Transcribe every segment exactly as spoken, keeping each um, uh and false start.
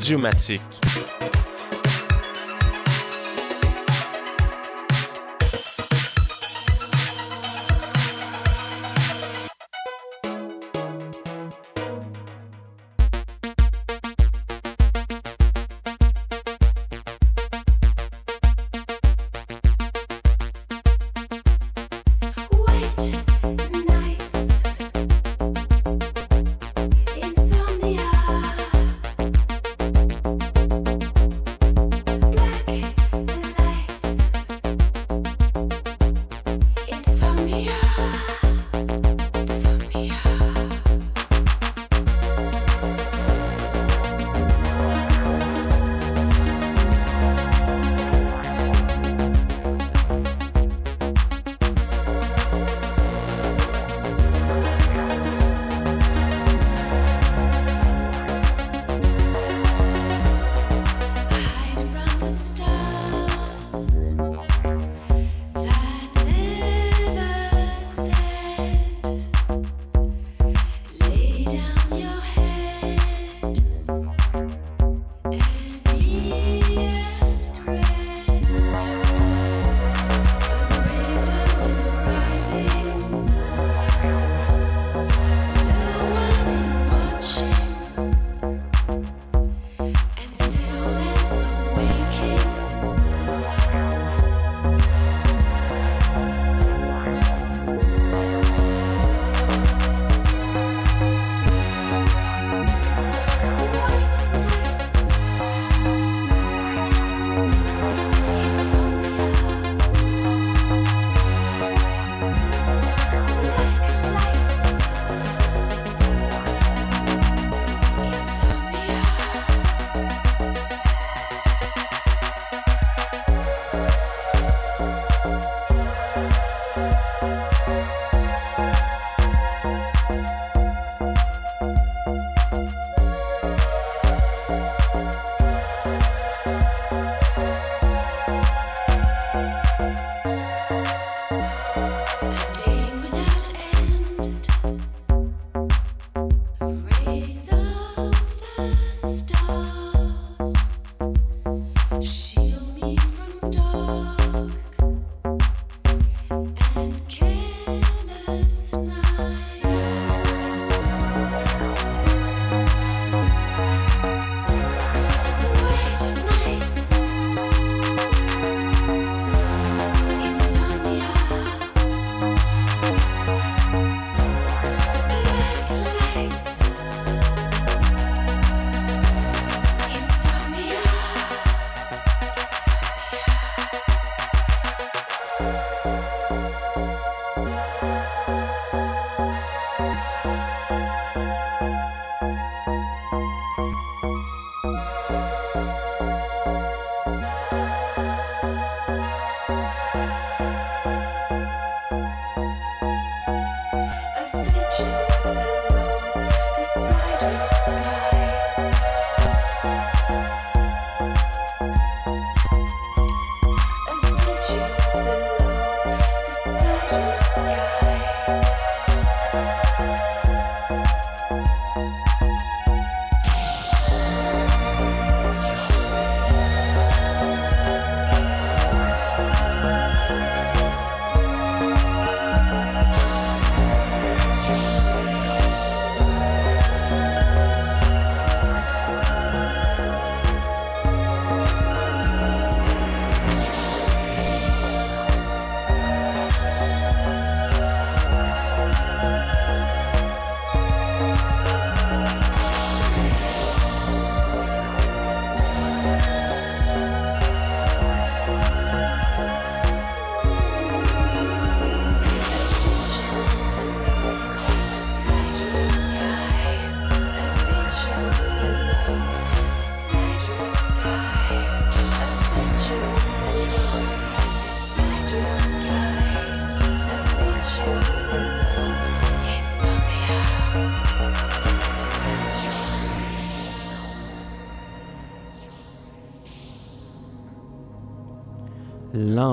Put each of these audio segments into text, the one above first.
Audiomatique.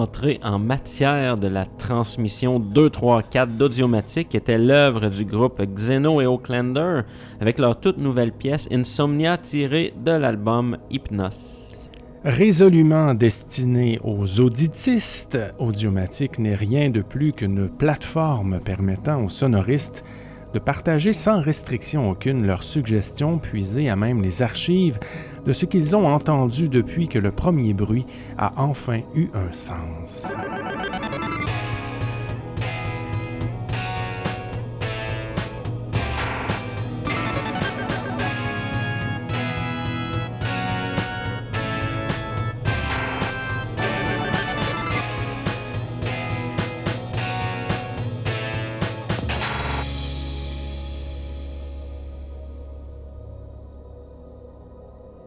entrée en matière de la transmission deux trois quatre d'Audiomatique était l'œuvre du groupe Xeno et Oaklander avec leur toute nouvelle pièce Insomnia tirée de l'album Hypnos. Résolument destiné aux auditistes, Audiomatique n'est rien de plus qu'une plateforme permettant aux sonoristes de partager sans restriction aucune leurs suggestions puisées à même les archives de ce qu'ils ont entendu depuis que le premier bruit a enfin eu un sens.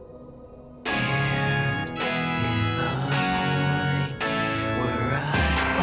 Is the point where I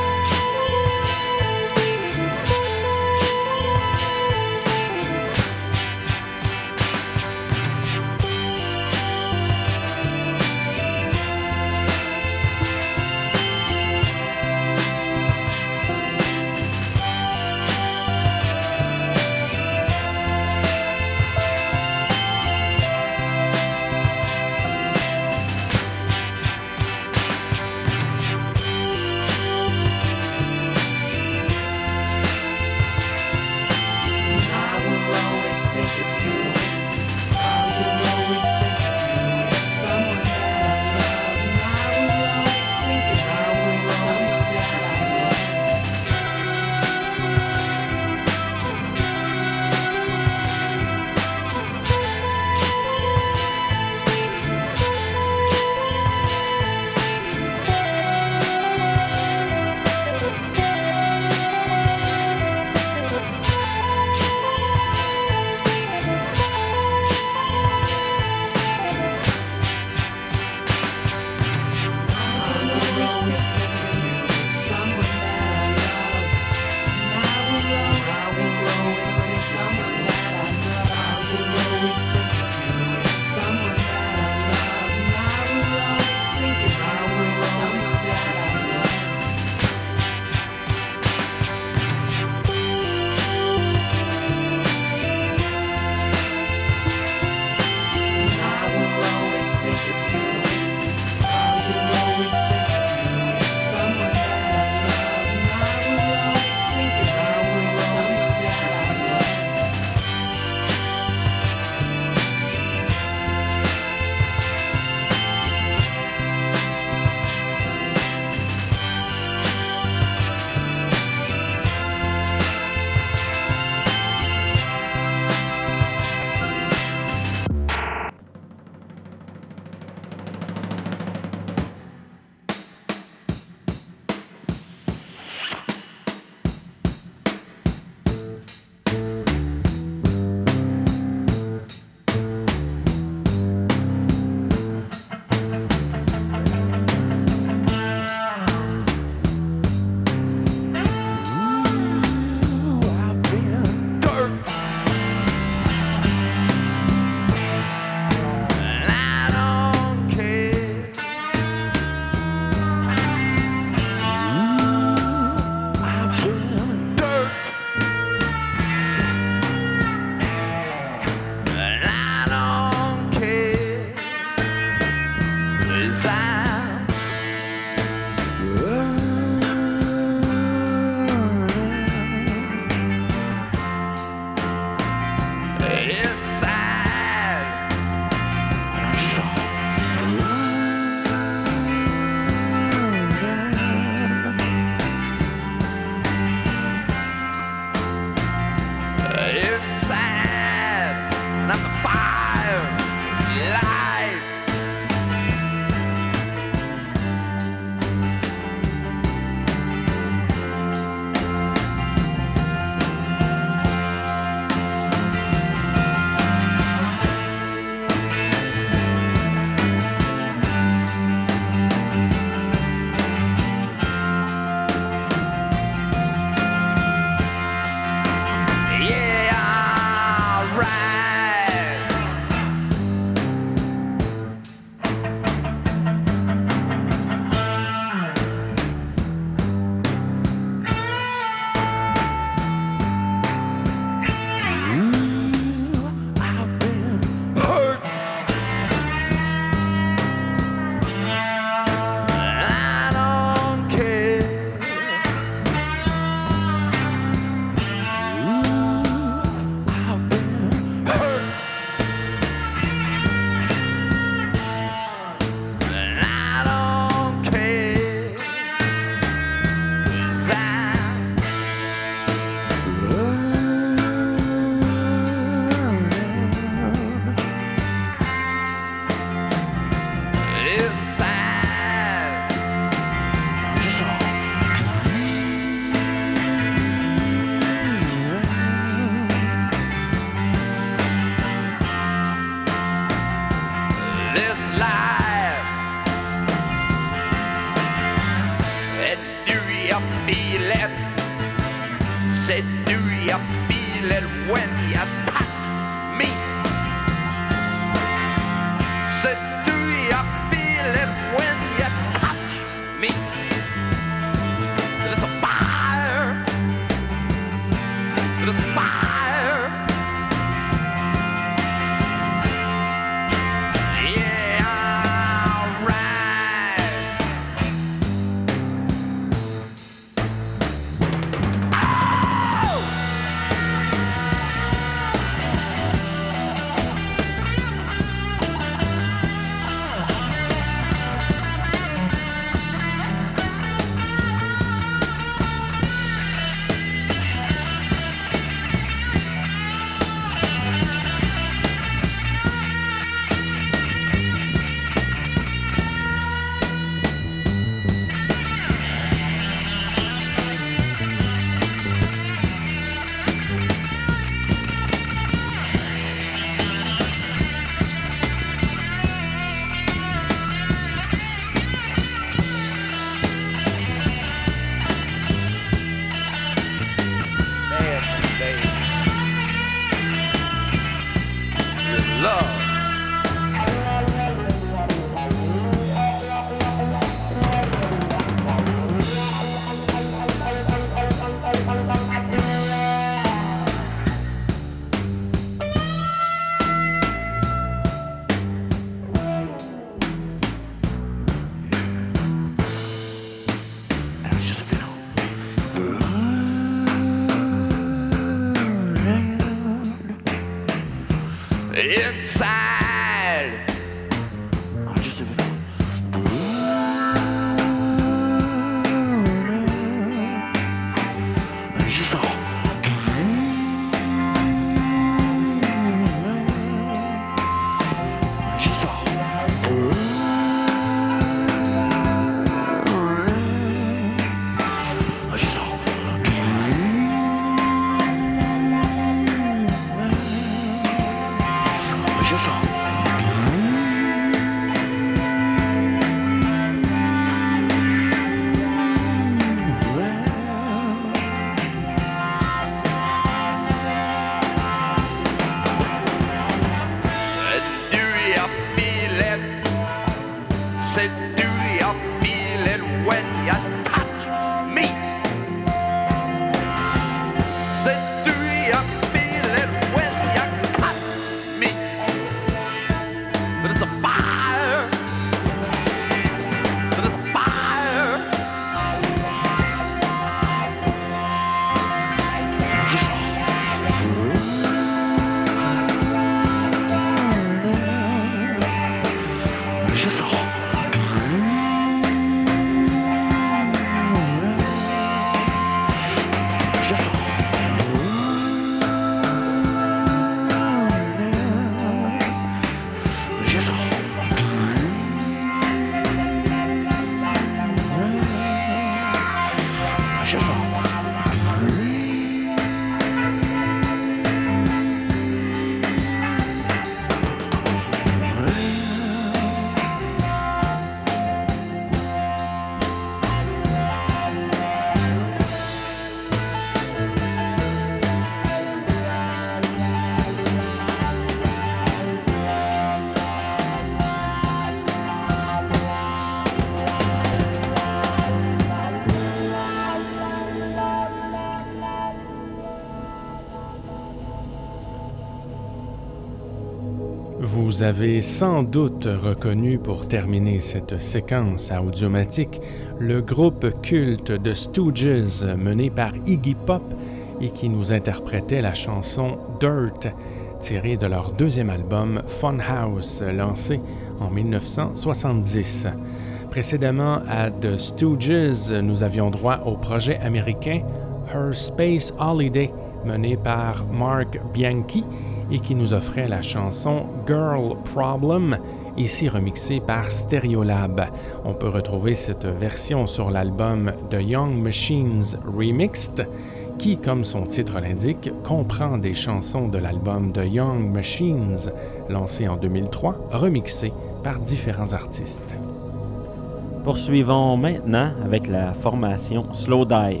Vous avez sans doute reconnu pour terminer cette séquence à Audiomatique le groupe culte de Stooges mené par Iggy Pop et qui nous interprétait la chanson Dirt tirée de leur deuxième album Funhouse lancé en dix-neuf cent soixante-dix. Précédemment à The Stooges, nous avions droit au projet américain Her Space Holiday mené par Mark Bianchi et qui nous offrait la chanson Girl Problem, ici remixée par Stereolab. On peut retrouver cette version sur l'album The Young Machines Remixed, qui, comme son titre l'indique, comprend des chansons de l'album The Young Machines, lancé en deux mille trois, remixées par différents artistes. Poursuivons maintenant avec la formation Slowdive.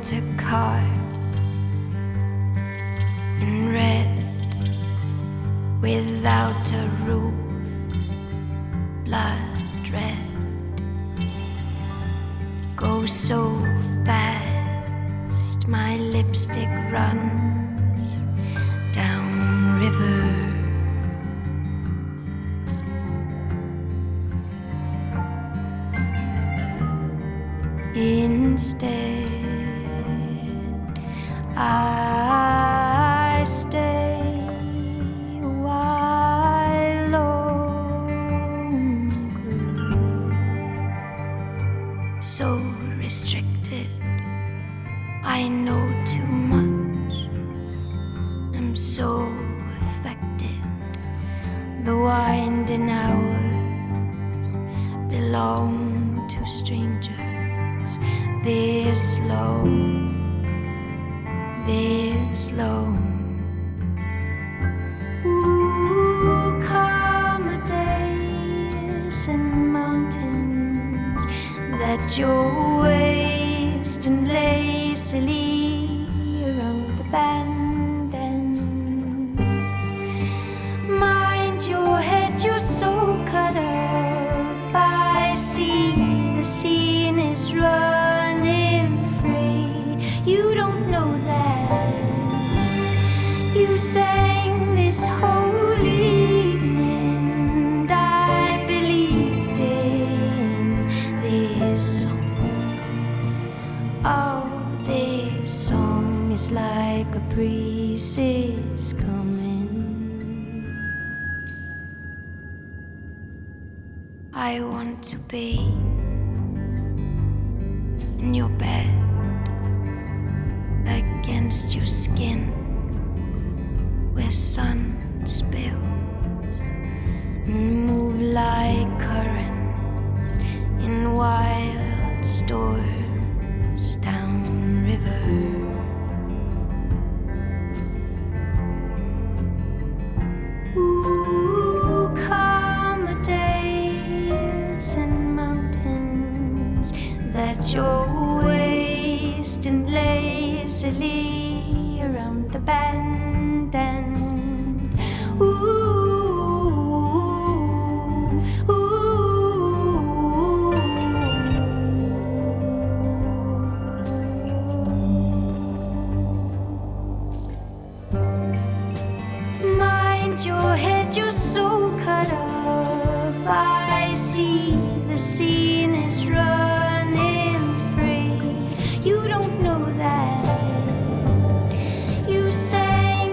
winter card in red without a roof, blood red. Go so fast, my lipstick runs down river. Instead, I stay a while longer. So restricted, I know too much. I'm so affected. The winding hours belong to strangers. This low, this low. Ooh, calmer days and mountains that you're wasting lazily around the bend. And mind your head, you're so cut up. I see the scene is running free. You don't know that. You sang this whole evening, and I believed in this song. Oh, this song is like a breeze is coming. I want to be in your bed, against your skin, where sun spills and move like currents in wild storms down river. Ooh, calmer days and mountains that you're wasting lazily around the bend. And ooh, ooh, mind your head, you're so cut up. I see the scene is running free. You don't know that. You say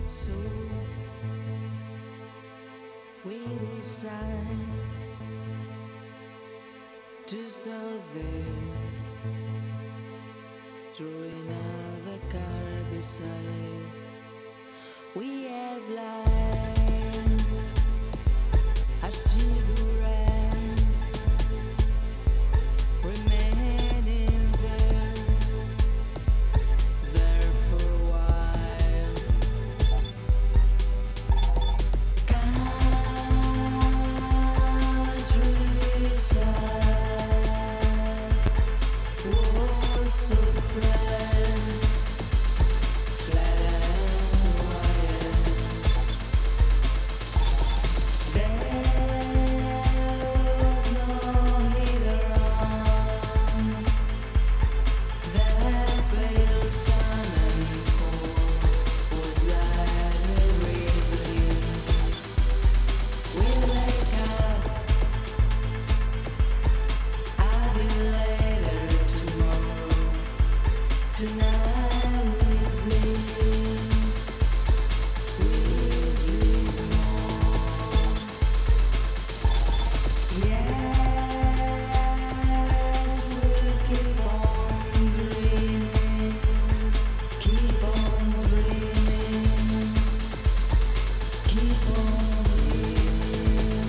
So we decide to stop there, through another car beside. We have light, a cigarette, remaining there, there for a while. Countryside was so flat, flat and wide. There was no heater on. That pale sun and cold was like a reverie. We wake up, I'll be later tomorrow. Tonight we sleep, we sleep more. Yes, we'll keep on dreaming, keep on dreaming, keep on dreaming.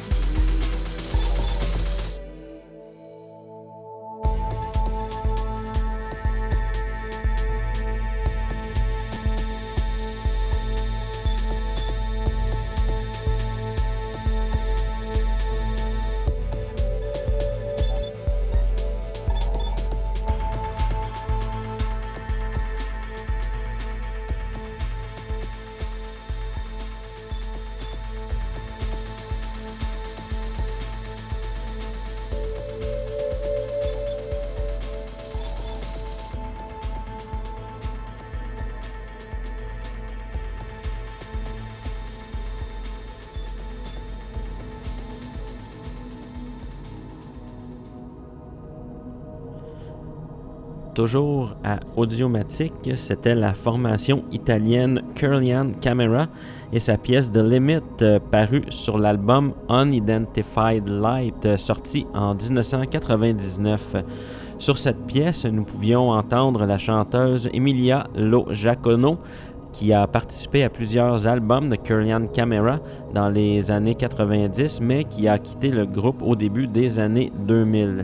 Toujours à Audiomatique, c'était la formation italienne Kirlian Camera et sa pièce The Limit euh, parue sur l'album Unidentified Light euh, sorti en dix-neuf cent quatre-vingt-dix-neuf. Sur cette pièce, nous pouvions entendre la chanteuse Emilia Lo Giacono qui a participé à plusieurs albums de Kirlian Camera dans les années quatre-vingt-dix mais qui a quitté le groupe au début des années deux mille.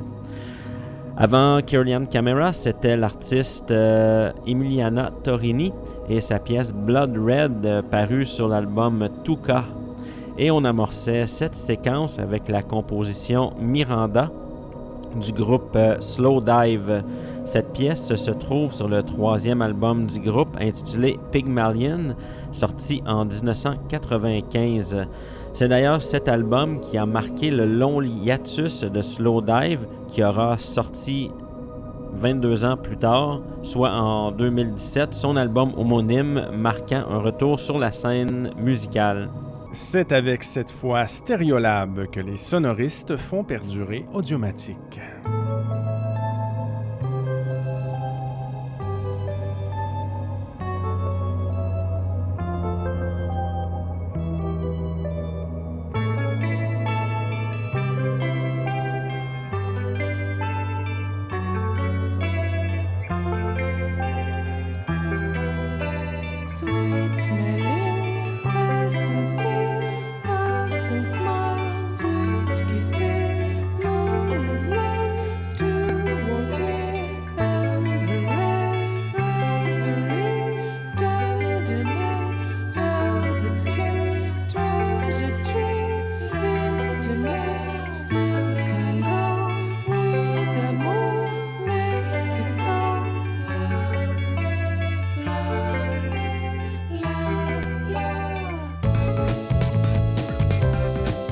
Avant Kirlian Camera, c'était l'artiste euh, Emiliana Torini et sa pièce Blood Red euh, parue sur l'album Tuca. Et on amorçait cette séquence avec la composition Miranda du groupe euh, Slow Dive. Cette pièce se trouve sur le troisième album du groupe intitulé Pygmalion, sorti en dix-neuf cent quatre-vingt-quinze. C'est d'ailleurs cet album qui a marqué le long hiatus de Slow Dive qui aura sorti vingt-deux ans plus tard, soit en deux mille dix-sept, son album homonyme marquant un retour sur la scène musicale. C'est avec cette fois Stereolab que les sonoristes font perdurer Audiomatique. Sweet smelling essences, hugs and smiles, sweet kisses, move love towards me, embrace, offering tenderness, velvet skin, treasure trees, intimate, silk and gold, with the moon, make it song, love, love.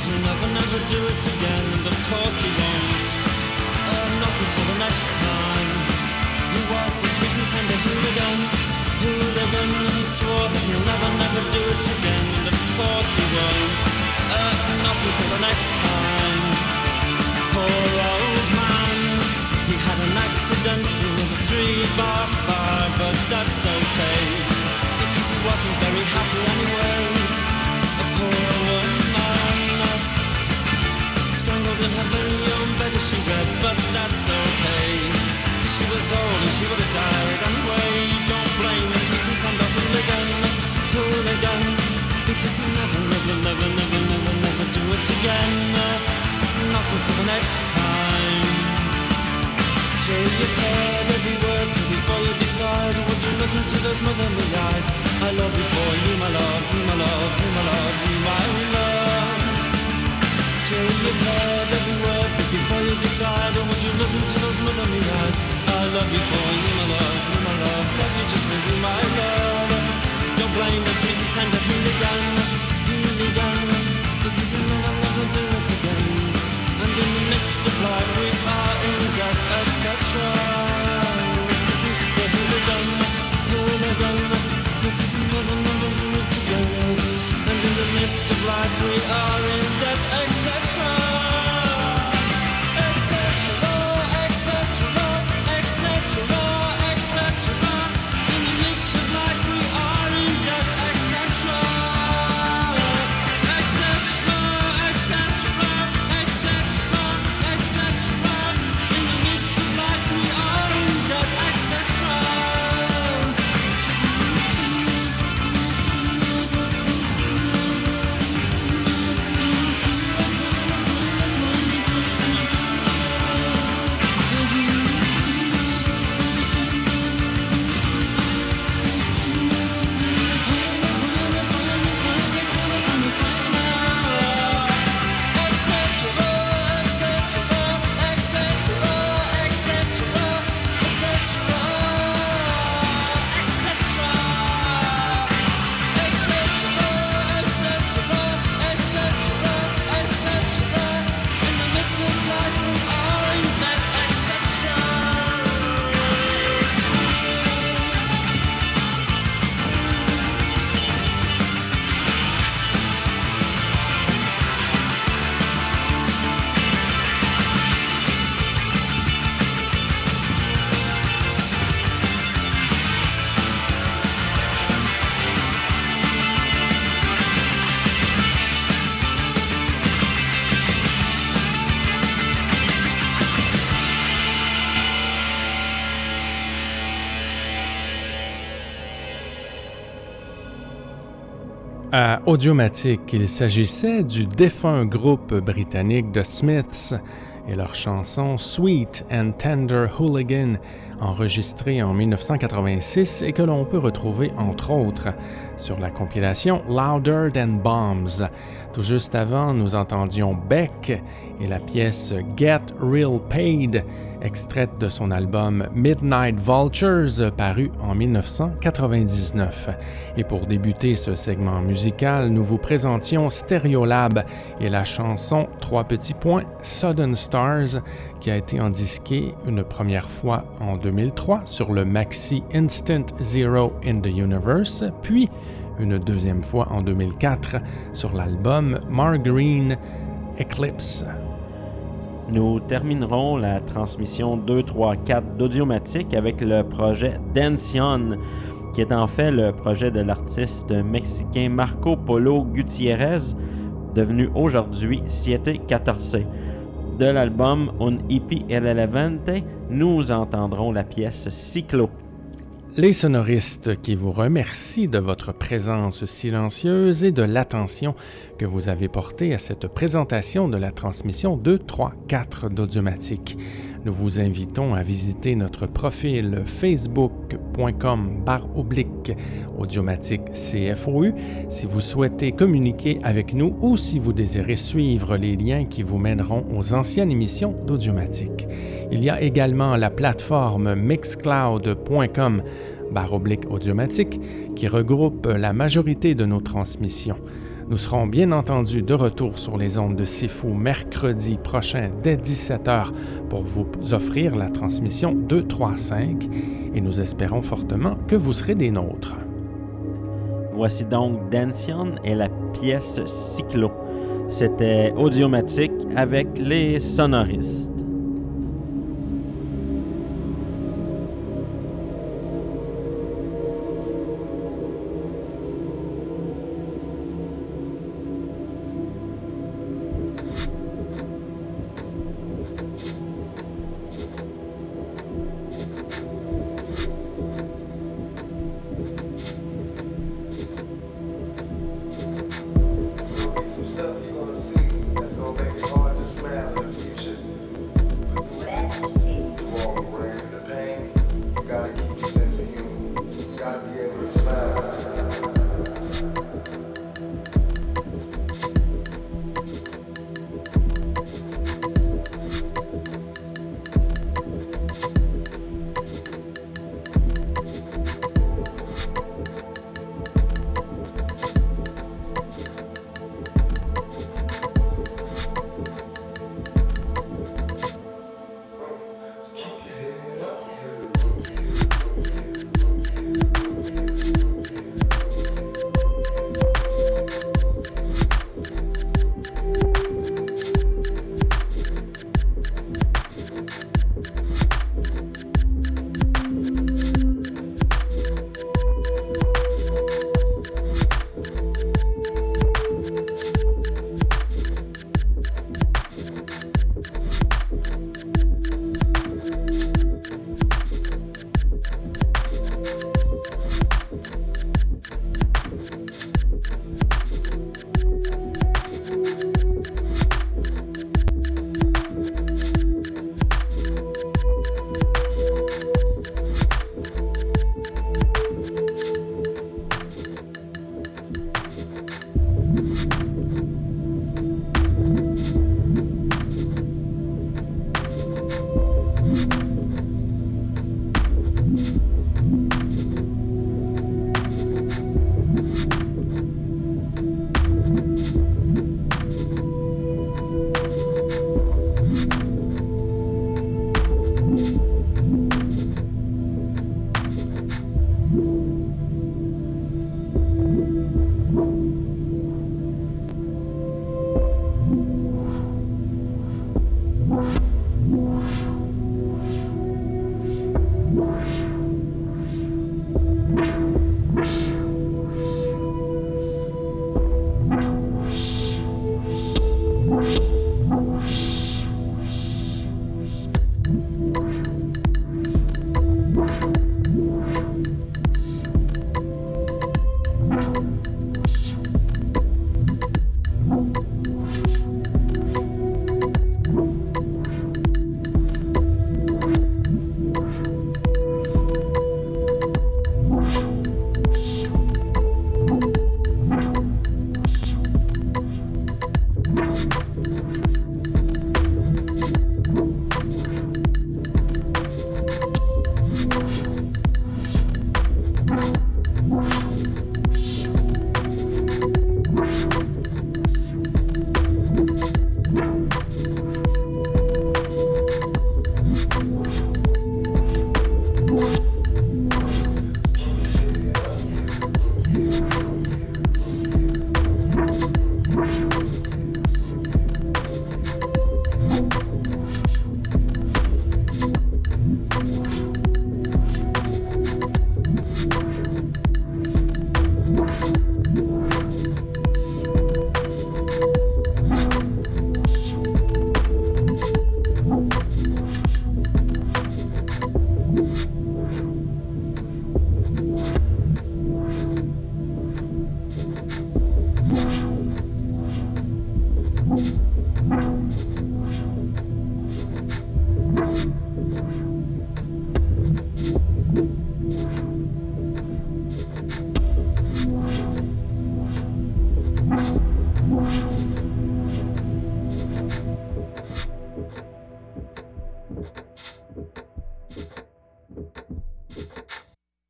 Cause he'll never, never do it again, and of course he won't. Uh, not until the next time. He was the sweet and tender hooligan, hooligan, and he swore that he'll never, never do it again, and of course he won't. Uh, not until the next time. Poor old man, he had an accident with a three-bar fire, but that's okay, because he wasn't very happy anyway. A poor woman, strangled in her very own bed as she read, but that's okay, cause she was old and she would have died anyway. Don't blame the sweet and tender hooligan, hooligan, because he'll never, never, never, never, never, never do it again. Not until the next time. Till you've heard every word, so before you decide, would you look into those motherly eyes? I love you for you, my love, you, my love, you, my love, you, my love. Till you've heard every word, but before you decide, would you look into those motherly eyes? I love you for you, my love, you, my love, love you just for you, my love. Don't blame the sweet and tender hooligan, hooligan, because he'll never, never do it again. And in the midst of life we are in death, et cetera. The hooligan, hooligan, because he'll never, never do it again. And in the midst of life we are in death, et cetera. Et cetera, et cetera, et cetera, et cetera. In the midst of life we are in death, et cetera. Et cetera, et cetera, et cetera, et cetera. In the midst of life we are in death, et cetera. À Audiomatique, il s'agissait du défunt groupe britannique The Smiths et leur chanson Sweet and Tender Hooligan, enregistrée en dix-neuf cent quatre-vingt-six et que l'on peut retrouver entre autres sur la compilation Louder Than Bombs. Tout juste avant, nous entendions Beck et la pièce Get Real Paid, extraite de son album Midnight Vultures, paru en dix-neuf cent quatre-vingt-dix-neuf. Et pour débuter ce segment musical, nous vous présentions Stereolab et la chanson Trois petits points Sudden Stars, qui a été endisquée une première fois en deux mille trois sur le maxi Instant Zero in the Universe, puis une deuxième fois en deux mille quatre sur l'album Margarine Eclipse. Nous terminerons la transmission deux trois quatre d'Audiomatique avec le projet Dancion, qui est en fait le projet de l'artiste mexicain Marco Polo Gutiérrez, devenu aujourd'hui Siete Catorce. De l'album Un Hippie Irrelevante, nous entendrons la pièce Cyclo. Les sonoristes qui vous remercient de votre présence silencieuse et de l'attention que vous avez portée à cette présentation de la transmission deux trois quatre d'Audiomatique. Nous vous invitons à visiter notre profil facebook.com barre oblique Audiomatique C F O U si vous souhaitez communiquer avec nous ou si vous désirez suivre les liens qui vous mèneront aux anciennes émissions d'Audiomatique. Il y a également la plateforme mixcloud.com barre oblique Audiomatique qui regroupe la majorité de nos transmissions. Nous serons bien entendu de retour sur les ondes de C'est Fou mercredi prochain dès dix-sept heures pour vous offrir la transmission deux trois cinq et nous espérons fortement que vous serez des nôtres. Voici donc Dancian et la pièce Cyclo. C'était Audiomatique avec les sonoristes.